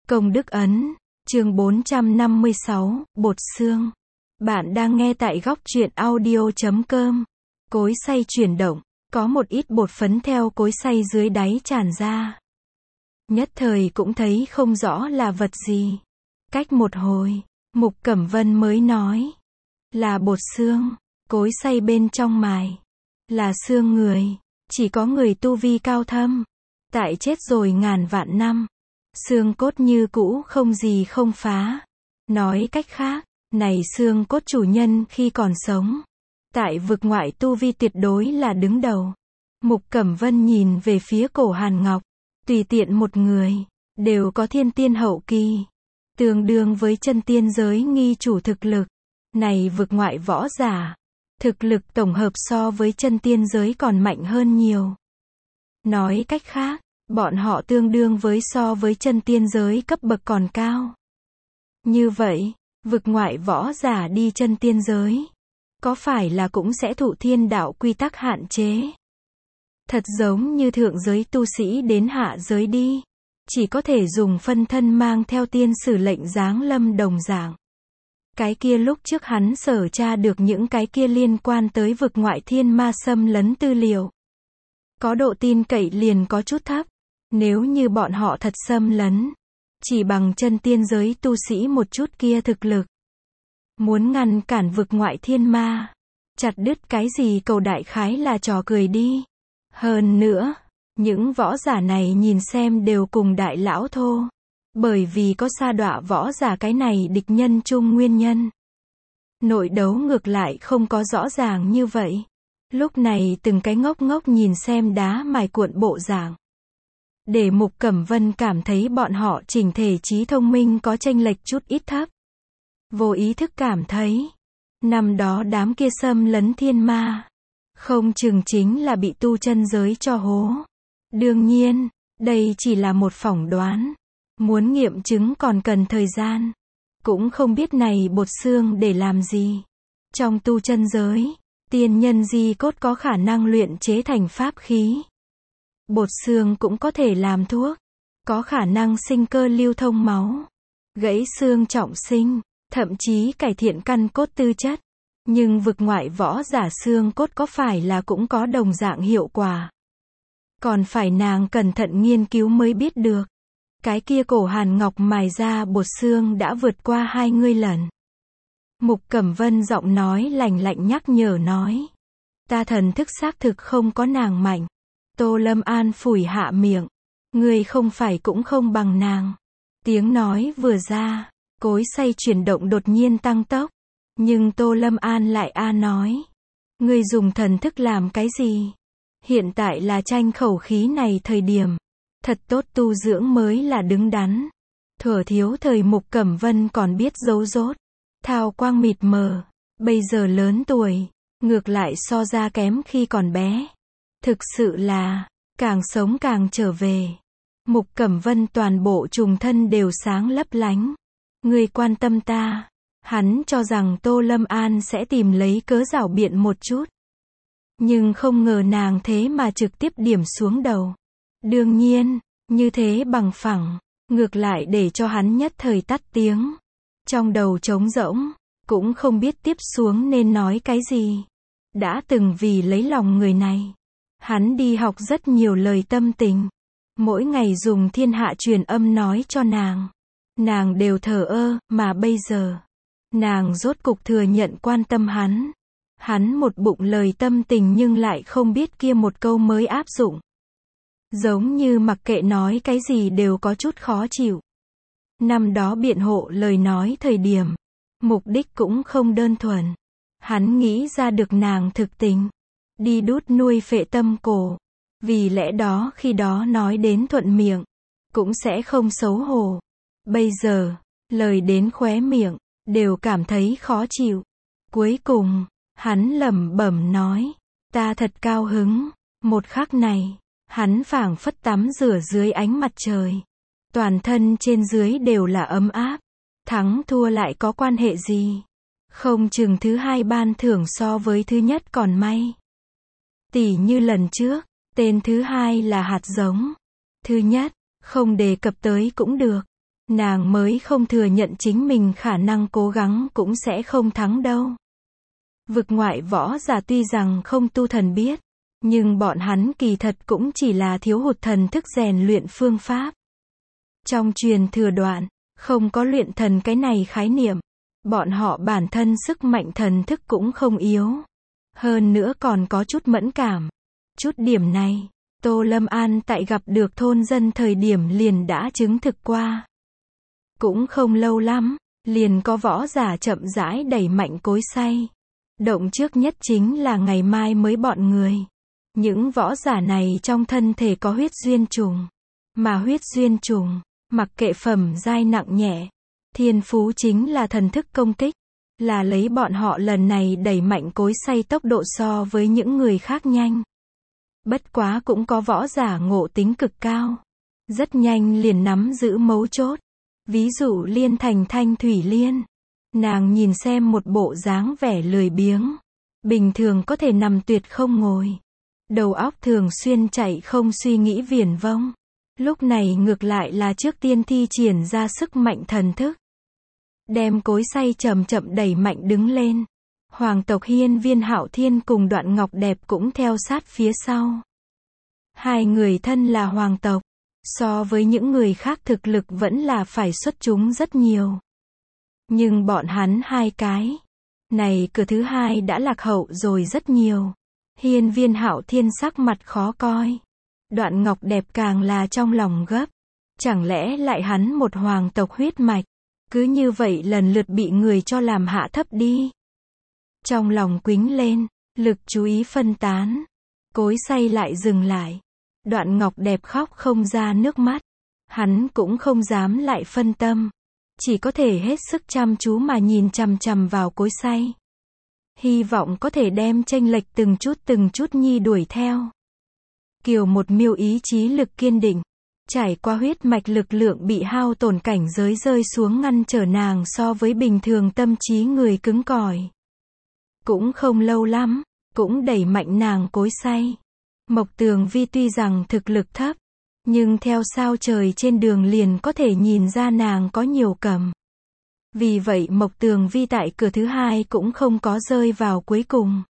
Công đức ấn, chương 456, bột xương. Bạn đang nghe tại góc truyện audio.com. Cối xay chuyển động, có một ít bột phấn theo cối xay dưới đáy tràn ra. Nhất thời cũng thấy không rõ là vật gì. Cách một hồi, Mục Cẩm Vân mới nói, là bột xương, cối xay bên trong mài, là xương người, chỉ có người tu vi cao thâm, tại chết rồi ngàn vạn năm, xương cốt như cũ không gì không phá. Nói cách khác, này xương cốt chủ nhân khi còn sống, tại vực ngoại tu vi tuyệt đối là đứng đầu. Mục Cẩm Vân nhìn về phía Cổ Hàn Ngọc, tùy tiện một người, đều có thiên tiên hậu kỳ, tương đương với chân tiên giới nghi chủ thực lực. Này vực ngoại võ giả, thực lực tổng hợp so với chân tiên giới còn mạnh hơn nhiều. Nói cách khác, bọn họ tương đương với so với chân tiên giới cấp bậc còn cao. Như vậy, vực ngoại võ giả đi chân tiên giới, có phải là cũng sẽ thụ thiên đạo quy tắc hạn chế? Thật giống như thượng giới tu sĩ đến hạ giới đi, chỉ có thể dùng phân thân mang theo tiên sử lệnh giáng lâm đồng dạng. Cái kia lúc trước hắn sở tra được những cái kia liên quan tới vực ngoại thiên ma xâm lấn tư liệu. Có độ tin cậy liền có chút thấp. Nếu như bọn họ thật xâm lấn, chỉ bằng chân tiên giới tu sĩ một chút kia thực lực, muốn ngăn cản vực ngoại thiên ma, chặt đứt cái gì cầu đại khái là trò cười đi. Hơn nữa, những võ giả này nhìn xem đều cùng đại lão thô, bởi vì có sa đọa võ giả cái này địch nhân chung nguyên nhân. Nội đấu ngược lại không có rõ ràng như vậy. Lúc này từng cái ngốc ngốc nhìn xem đá mài cuộn bộ dạng, để Mục Cẩm Vân cảm thấy bọn họ chỉnh thể trí thông minh có chênh lệch chút ít thấp. Vô ý thức cảm thấy, năm đó đám kia xâm lấn thiên ma, không chừng chính là bị tu chân giới cho hố. Đương nhiên, đây chỉ là một phỏng đoán, muốn nghiệm chứng còn cần thời gian. Cũng không biết này bột xương để làm gì. Trong tu chân giới, tiên nhân di cốt có khả năng luyện chế thành pháp khí. Bột xương cũng có thể làm thuốc, có khả năng sinh cơ lưu thông máu, gãy xương trọng sinh, thậm chí cải thiện căn cốt tư chất. Nhưng vực ngoại võ giả xương cốt có phải là cũng có đồng dạng hiệu quả? Còn phải nàng cẩn thận nghiên cứu mới biết được. Cái kia Cổ Hàn Ngọc mài ra bột xương đã vượt qua 20 lần. Mục Cẩm Vân giọng nói lạnh lạnh nhắc nhở nói, ta thần thức xác thực không có nàng mạnh. Tô Lâm An phủi hạ miệng, người không phải cũng không bằng nàng. Tiếng nói vừa ra, cối xay chuyển động đột nhiên tăng tốc. Nhưng Tô Lâm An lại nói, người dùng thần thức làm cái gì? Hiện tại là tranh khẩu khí này thời điểm, thật tốt tu dưỡng mới là đứng đắn. Thuở thiếu thời Mục Cẩm Vân còn biết giấu dốt, thao quang mịt mờ, bây giờ lớn tuổi, ngược lại so ra kém khi còn bé. Thực sự là, càng sống càng trở về. Mục Cẩm Vân toàn bộ trùng thân đều sáng lấp lánh. Người quan tâm ta. Hắn cho rằng Tô Lâm An sẽ tìm lấy cớ giảo biện một chút. Nhưng không ngờ nàng thế mà trực tiếp điểm xuống đầu. Đương nhiên, như thế bằng phẳng, ngược lại để cho hắn nhất thời tắt tiếng. Trong đầu trống rỗng, cũng không biết tiếp xuống nên nói cái gì. Đã từng vì lấy lòng người này, hắn đi học rất nhiều lời tâm tình. Mỗi ngày dùng thiên hạ truyền âm nói cho nàng. Nàng đều thờ ơ, mà bây giờ, nàng rốt cục thừa nhận quan tâm hắn. Hắn một bụng lời tâm tình nhưng lại không biết kia một câu mới áp dụng. Giống như mặc kệ nói cái gì đều có chút khó chịu. Năm đó biện hộ lời nói thời điểm, mục đích cũng không đơn thuần. Hắn nghĩ ra được nàng thực tình, đi đút nuôi phệ tâm cổ. Vì lẽ đó khi đó nói đến thuận miệng, cũng sẽ không xấu hổ. Bây giờ, lời đến khóe miệng, đều cảm thấy khó chịu. Cuối cùng, hắn lẩm bẩm nói, ta thật cao hứng. Một khắc này, hắn phảng phất tắm rửa dưới ánh mặt trời. Toàn thân trên dưới đều là ấm áp. Thắng thua lại có quan hệ gì? Không chừng thứ hai ban thưởng so với thứ nhất còn may. Tỉ như lần trước, tên thứ hai là hạt giống. Thứ nhất, không đề cập tới cũng được. Nàng mới không thừa nhận chính mình khả năng cố gắng cũng sẽ không thắng đâu. Vực ngoại võ giả tuy rằng không tu thần biết, nhưng bọn hắn kỳ thật cũng chỉ là thiếu hụt thần thức rèn luyện phương pháp. Trong truyền thừa đoạn, không có luyện thần cái này khái niệm. Bọn họ bản thân sức mạnh thần thức cũng không yếu. Hơn nữa còn có chút mẫn cảm. Chút điểm này, Tô Lâm An tại gặp được thôn dân thời điểm liền đã chứng thực qua. Cũng không lâu lắm, liền có võ giả chậm rãi đẩy mạnh cối xay. Động trước nhất chính là ngày mai mới bọn người. Những võ giả này trong thân thể có huyết duyên trùng. Mà huyết duyên trùng, mặc kệ phẩm giai nặng nhẹ, thiên phú chính là thần thức công kích. Là lấy bọn họ lần này đẩy mạnh cối xay tốc độ so với những người khác nhanh. Bất quá cũng có võ giả ngộ tính cực cao. Rất nhanh liền nắm giữ mấu chốt. Ví dụ Liên Thành Thanh Thủy Liên. Nàng nhìn xem một bộ dáng vẻ lười biếng. Bình thường có thể nằm tuyệt không ngồi. Đầu óc thường xuyên chạy không suy nghĩ viển vông. Lúc này ngược lại là trước tiên thi triển ra sức mạnh thần thức. Đem cối xay chậm chậm đẩy mạnh đứng lên. Hoàng tộc Hiên Viên Hạo Thiên cùng Đoạn Ngọc Đẹp cũng theo sát phía sau. Hai người thân là hoàng tộc. So với những người khác thực lực vẫn là phải xuất chúng rất nhiều. Nhưng bọn hắn hai cái. Này cửa thứ hai đã lạc hậu rồi rất nhiều. Hiên Viên Hạo Thiên sắc mặt khó coi. Đoạn Ngọc Đẹp càng là trong lòng gấp. Chẳng lẽ lại hắn một hoàng tộc huyết mạch. Cứ như vậy lần lượt bị người cho làm hạ thấp đi. Trong lòng quính lên, lực chú ý phân tán. Cối xay lại dừng lại. Đoạn Ngọc Đẹp khóc không ra nước mắt. Hắn cũng không dám lại phân tâm. Chỉ có thể hết sức chăm chú mà nhìn chằm chằm vào cối xay. Hy vọng có thể đem chênh lệch từng chút nhi đuổi theo. Kiều một miêu ý chí lực kiên định. Trải qua huyết mạch lực lượng bị hao tổn cảnh giới rơi xuống ngăn trở nàng so với bình thường tâm trí người cứng cỏi. Cũng không lâu lắm, cũng đẩy mạnh nàng cối xay. Mộc Tường Vi tuy rằng thực lực thấp, nhưng theo sao trời trên đường liền có thể nhìn ra nàng có nhiều cầm. Vì vậy Mộc Tường Vi tại cửa thứ hai cũng không có rơi vào cuối cùng.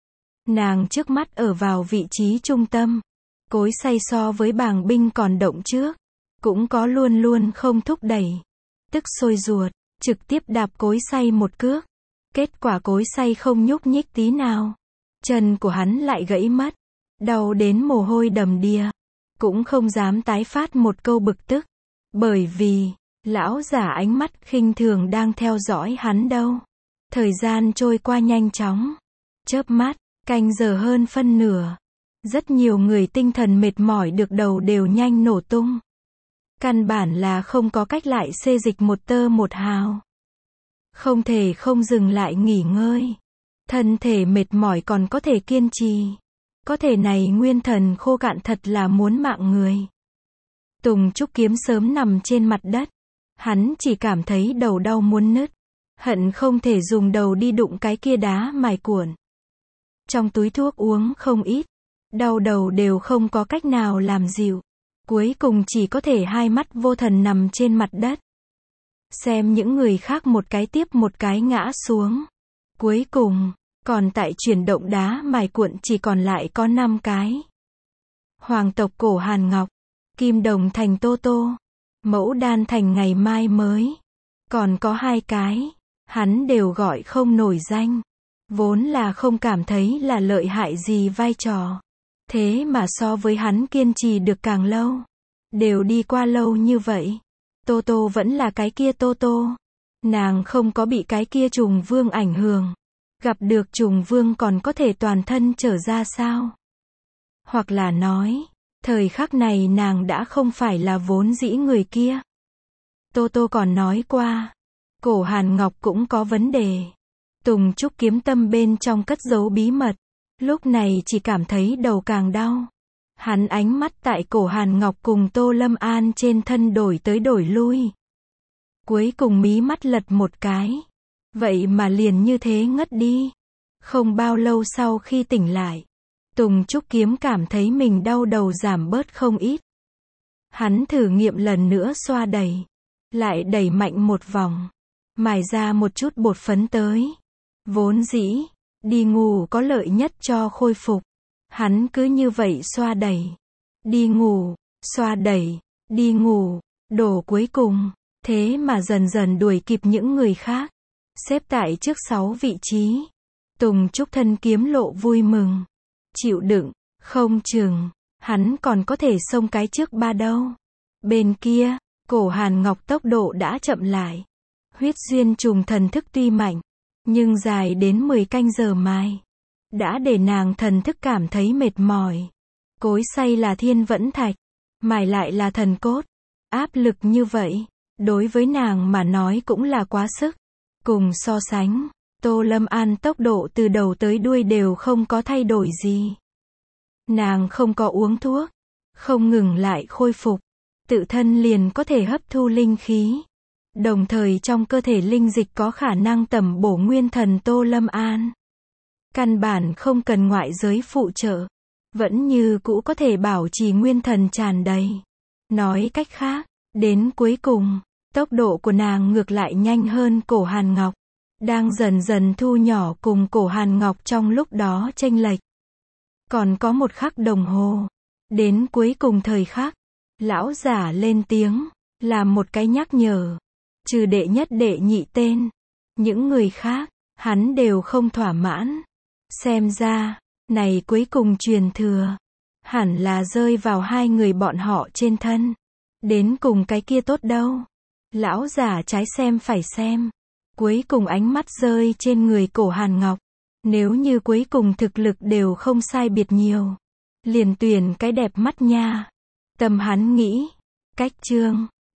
Nàng trước mắt ở vào vị trí trung tâm. Cối xay so với bàng binh còn động trước. Cũng có luôn luôn không thúc đẩy. Tức sôi ruột, trực tiếp đạp cối xay một cước. Kết quả cối xay không nhúc nhích tí nào. Chân của hắn lại gãy mất. Đau đến mồ hôi đầm đìa. Cũng không dám tái phát một câu bực tức. Bởi vì, lão giả ánh mắt khinh thường đang theo dõi hắn đâu. Thời gian trôi qua nhanh chóng. Chớp mắt, canh giờ hơn phân nửa. Rất nhiều người tinh thần mệt mỏi được đầu đều nhanh nổ tung. Căn bản là không có cách lại xê dịch một tơ một hào. Không thể không dừng lại nghỉ ngơi. Thân thể mệt mỏi còn có thể kiên trì. Có thể này nguyên thần khô cạn thật là muốn mạng người. Tùng Trúc Kiếm sớm nằm trên mặt đất. Hắn chỉ cảm thấy đầu đau muốn nứt. Hận không thể dùng đầu đi đụng cái kia đá mài cuộn. Trong túi thuốc uống không ít. Đau đầu đều không có cách nào làm dịu. Cuối cùng chỉ có thể hai mắt vô thần nằm trên mặt đất. Xem những người khác một cái tiếp một cái ngã xuống. Cuối cùng, còn tại chuyển động đá mài cuộn chỉ còn lại có 5 cái. Hoàng tộc Cổ Hàn Ngọc, Kim Đồng Thành Tô Tô, Mẫu Đan Thành Ngày Mai Mới. Còn có 2 cái, hắn đều gọi không nổi danh. Vốn là không cảm thấy là lợi hại gì vai trò. Thế mà so với hắn kiên trì được càng lâu. Đều đi qua lâu như vậy. Tô Tô vẫn là cái kia Tô Tô. Nàng không có bị cái kia trùng vương ảnh hưởng. Gặp được trùng vương còn có thể toàn thân trở ra sao? Hoặc là nói, thời khắc này nàng đã không phải là vốn dĩ người kia. Tô Tô còn nói qua, Cổ Hàn Ngọc cũng có vấn đề. Tùng Trúc Kiếm tâm bên trong cất giấu bí mật. Lúc này chỉ cảm thấy đầu càng đau. Hắn ánh mắt tại Cổ Hàn Ngọc cùng Tô Lâm An trên thân đổi tới đổi lui. Cuối cùng mí mắt lật một cái. Vậy mà liền như thế ngất đi. Không bao lâu sau khi tỉnh lại, Tùng Trúc Kiếm cảm thấy mình đau đầu giảm bớt không ít. Hắn thử nghiệm lần nữa xoa đẩy. lại đẩy mạnh một vòng, mài ra một chút bột phấn tới. Vốn dĩ, đi ngủ có lợi nhất cho khôi phục. Hắn cứ như vậy xoa đẩy, đi ngủ, xoa đẩy, đi ngủ, đổ cuối cùng, thế mà dần dần đuổi kịp những người khác. Xếp tại trước 6 vị trí. Tùng Trúc thân kiếm lộ vui mừng. Chịu đựng, không chừng, hắn còn có thể xông cái trước 3 đâu. Bên kia, Cổ Hàn Ngọc tốc độ đã chậm lại. Huyết duyên trùng thần thức tuy mạnh, nhưng dài đến 10 canh giờ mài, đã để nàng thần thức cảm thấy mệt mỏi. Cối xay là thiên vẫn thạch, mài lại là thần cốt. Áp lực như vậy, đối với nàng mà nói cũng là quá sức. Cùng so sánh, Tô Lâm An tốc độ từ đầu tới đuôi đều không có thay đổi gì. Nàng không có uống thuốc, không ngừng lại khôi phục, tự thân liền có thể hấp thu linh khí. Đồng thời trong cơ thể linh dịch có khả năng tẩm bổ nguyên thần Tô Lâm An. Căn bản không cần ngoại giới phụ trợ, vẫn như cũ có thể bảo trì nguyên thần tràn đầy. Nói cách khác, đến cuối cùng, tốc độ của nàng ngược lại nhanh hơn Cổ Hàn Ngọc, đang dần dần thu nhỏ cùng Cổ Hàn Ngọc trong lúc đó chênh lệch. Còn có 1 khắc đồng hồ, đến cuối cùng thời khắc, lão giả lên tiếng, làm một cái nhắc nhở, trừ đệ nhất đệ nhị tên, những người khác, hắn đều không thỏa mãn. Xem ra, này cuối cùng truyền thừa, hẳn là rơi vào 2 người bọn họ trên thân. Đến cùng cái kia tốt đâu. Lão giả trái xem phải xem. Cuối cùng ánh mắt rơi trên người Cổ Hàn Ngọc. Nếu như cuối cùng thực lực đều không sai biệt nhiều, liền tuyển cái đẹp mắt nha. Tâm hắn nghĩ. Cách chương